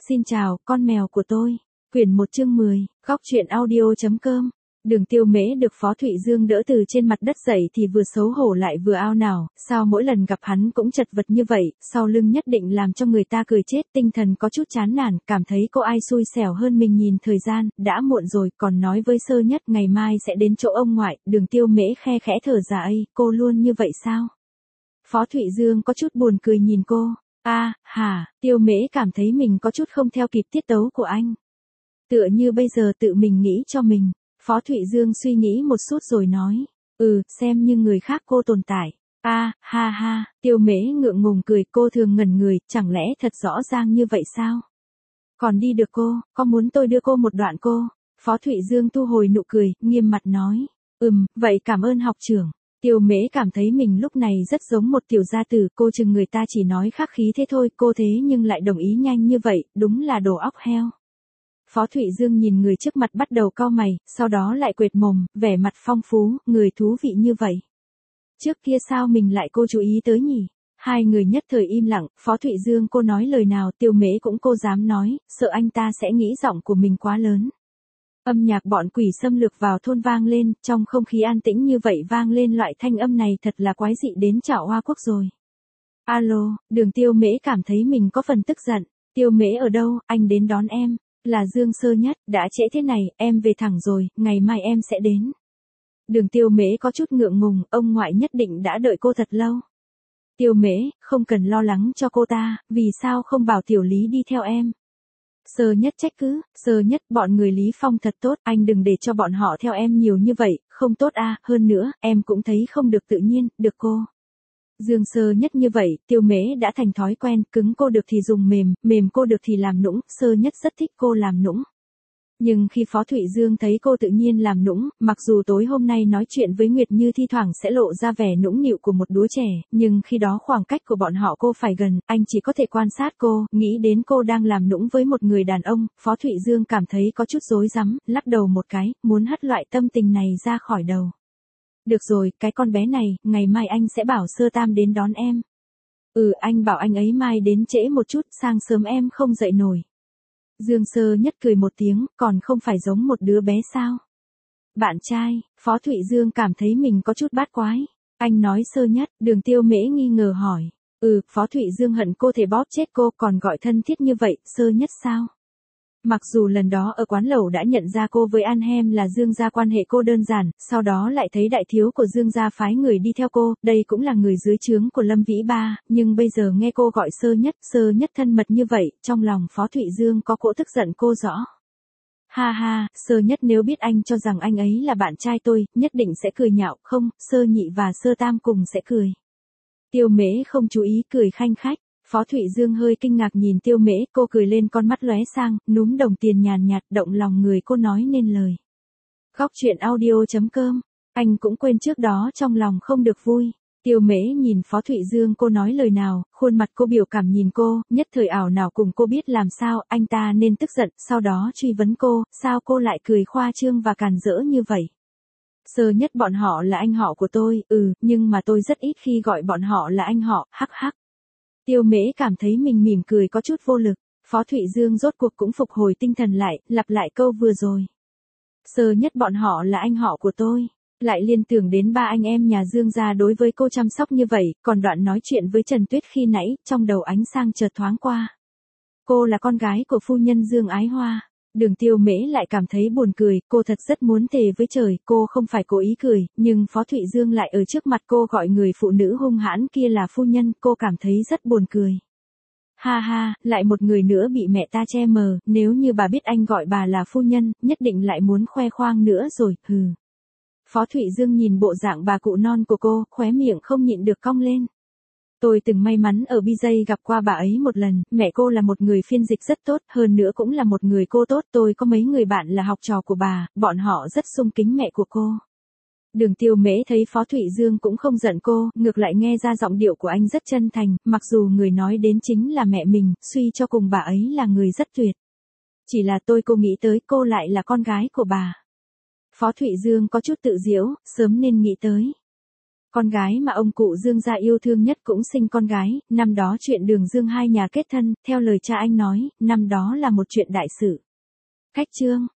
Xin chào, con mèo của tôi. Quyển 1 chương 10, góc truyện audio.com. Đường Tiêu Mễ được Phó Thụy Dương đỡ từ trên mặt đất dậy thì vừa xấu hổ lại vừa ao nào, sao mỗi lần gặp hắn cũng chật vật như vậy, sau lưng nhất định làm cho người ta cười chết, tinh thần có chút chán nản, cảm thấy cô ai xui xẻo hơn mình. Nhìn thời gian, đã muộn rồi, còn nói với Sơ Nhất ngày mai sẽ đến chỗ ông ngoại. Đường Tiêu Mễ khe khẽ thở dài, cô luôn như vậy sao? Phó Thụy Dương có chút buồn cười nhìn cô. Tiêu Mễ cảm thấy mình có chút không theo kịp tiết tấu của anh. Tựa như bây giờ tự mình nghĩ cho mình. Phó Thụy Dương suy nghĩ một chút rồi nói. Xem như người khác cô tồn tại. Tiêu Mễ ngượng ngùng cười, cô thường ngẩn người, chẳng lẽ thật rõ ràng như vậy sao? Còn đi được cô, có muốn tôi đưa cô một đoạn cô? Phó Thụy Dương thu hồi nụ cười, nghiêm mặt nói. Vậy cảm ơn học trưởng. Tiêu Mễ cảm thấy mình lúc này rất giống một tiểu gia tử, cô chừng người ta chỉ nói khắc khí thế thôi, cô thế nhưng lại đồng ý nhanh như vậy, đúng là đồ óc heo. Phó Thụy Dương nhìn người trước mặt bắt đầu cau mày, sau đó lại quệt mồm, vẻ mặt phong phú, người thú vị như vậy. Trước kia sao mình lại cô chú ý tới nhỉ? Hai người nhất thời im lặng, Phó Thụy Dương cô nói lời nào Tiêu Mễ cũng cô dám nói, sợ anh ta sẽ nghĩ giọng của mình quá lớn. Âm nhạc bọn quỷ xâm lược vào thôn vang lên, trong không khí an tĩnh như vậy vang lên loại thanh âm này thật là quái dị đến chảo Hoa Quốc rồi. Alo, Đường Tiêu Mễ cảm thấy mình có phần tức giận. Tiêu Mễ ở đâu, anh đến đón em. Là Dương Sơ Nhất, đã trễ thế này, em về thẳng rồi, ngày mai em sẽ đến. Đường Tiêu Mễ có chút ngượng ngùng, ông ngoại nhất định đã đợi cô thật lâu. Tiêu Mễ, không cần lo lắng cho cô ta, vì sao không bảo Tiểu Lý đi theo em. Sơ Nhất trách cứ, Sơ Nhất, bọn người Lý Phong thật tốt, anh đừng để cho bọn họ theo em nhiều như vậy, không tốt hơn nữa, em cũng thấy không được tự nhiên, được cô. Dương Sơ Nhất như vậy, Tiêu Mễ đã thành thói quen, cứng cô được thì dùng mềm, mềm cô được thì làm nũng, Sơ Nhất rất thích cô làm nũng. Nhưng khi Phó Thụy Dương thấy cô tự nhiên làm nũng, mặc dù tối hôm nay nói chuyện với Nguyệt Như thi thoảng sẽ lộ ra vẻ nũng nịu của một đứa trẻ, nhưng khi đó khoảng cách của bọn họ cô phải gần, anh chỉ có thể quan sát cô, nghĩ đến cô đang làm nũng với một người đàn ông, Phó Thụy Dương cảm thấy có chút rối rắm, lắc đầu một cái, muốn hất loại tâm tình này ra khỏi đầu. Được rồi, cái con bé này, ngày mai anh sẽ bảo Sơ Tam đến đón em. Anh bảo anh ấy mai đến trễ một chút, sáng sớm em không dậy nổi. Dương Sơ Nhất cười một tiếng, còn không phải giống một đứa bé sao? Bạn trai, Phó Thụy Dương cảm thấy mình có chút bát quái. Anh nói Sơ Nhất, Đường Tiêu Mễ nghi ngờ hỏi. Phó Thụy Dương hận cô thể bóp chết cô, còn gọi thân thiết như vậy, Sơ Nhất sao? Mặc dù lần đó ở quán lẩu đã nhận ra cô với An Hem là Dương gia quan hệ cô đơn giản, sau đó lại thấy đại thiếu của Dương gia phái người đi theo cô, đây cũng là người dưới trướng của Lâm Vĩ Ba, nhưng bây giờ nghe cô gọi Sơ Nhất thân mật như vậy, trong lòng Phó Thụy Dương có cỗ tức giận cô rõ. Sơ Nhất nếu biết anh cho rằng anh ấy là bạn trai tôi, nhất định sẽ cười nhạo, không, Sơ Nhị và Sơ Tam cùng sẽ cười. Tiêu Mễ không chú ý cười khanh khách. Phó Thụy Dương hơi kinh ngạc nhìn Tiêu Mễ, cô cười lên con mắt lóe sang, núm đồng tiền nhàn nhạt, động lòng người cô nói nên lời. Góc truyện audio.com, anh cũng quên trước đó trong lòng không được vui. Tiêu Mễ nhìn Phó Thụy Dương cô nói lời nào, khuôn mặt cô biểu cảm nhìn cô, nhất thời ảo nào cùng cô biết làm sao, anh ta nên tức giận, sau đó truy vấn cô, sao cô lại cười khoa trương và càn rỡ như vậy. Sơ Nhất bọn họ là anh họ của tôi, nhưng mà tôi rất ít khi gọi bọn họ là anh họ, hắc hắc. Tiêu Mễ cảm thấy mình mỉm cười có chút vô lực, Phó Thụy Dương rốt cuộc cũng phục hồi tinh thần lại, lặp lại câu vừa rồi. Sơ Nhất bọn họ là anh họ của tôi, lại liên tưởng đến ba anh em nhà Dương gia đối với cô chăm sóc như vậy, còn đoạn nói chuyện với Trần Tuyết khi nãy, trong đầu ánh sang chợt thoáng qua. Cô là con gái của phu nhân Dương Ái Hoa. Đường Tiêu Mễ lại cảm thấy buồn cười, cô thật rất muốn thề với trời, cô không phải cố ý cười, nhưng Phó Thụy Dương lại ở trước mặt cô gọi người phụ nữ hung hãn kia là phu nhân, cô cảm thấy rất buồn cười. Lại một người nữa bị mẹ ta che mờ, nếu như bà biết anh gọi bà là phu nhân, nhất định lại muốn khoe khoang nữa rồi, Phó Thụy Dương nhìn bộ dạng bà cụ non của cô, khóe miệng không nhịn được cong lên. Tôi từng may mắn ở BJ gặp qua bà ấy một lần, mẹ cô là một người phiên dịch rất tốt, hơn nữa cũng là một người cô tốt, tôi có mấy người bạn là học trò của bà, bọn họ rất sung kính mẹ của cô. Đường Tiêu Mễ thấy Phó Thụy Dương cũng không giận cô, ngược lại nghe ra giọng điệu của anh rất chân thành, mặc dù người nói đến chính là mẹ mình, suy cho cùng bà ấy là người rất tuyệt. Chỉ là cô nghĩ tới cô lại là con gái của bà. Phó Thụy Dương có chút tự giễu, sớm nên nghĩ tới. Con gái mà ông cụ Dương gia yêu thương nhất cũng sinh con gái, năm đó chuyện Đường Dương hai nhà kết thân, theo lời cha anh nói, năm đó là một chuyện đại sự. Khách chương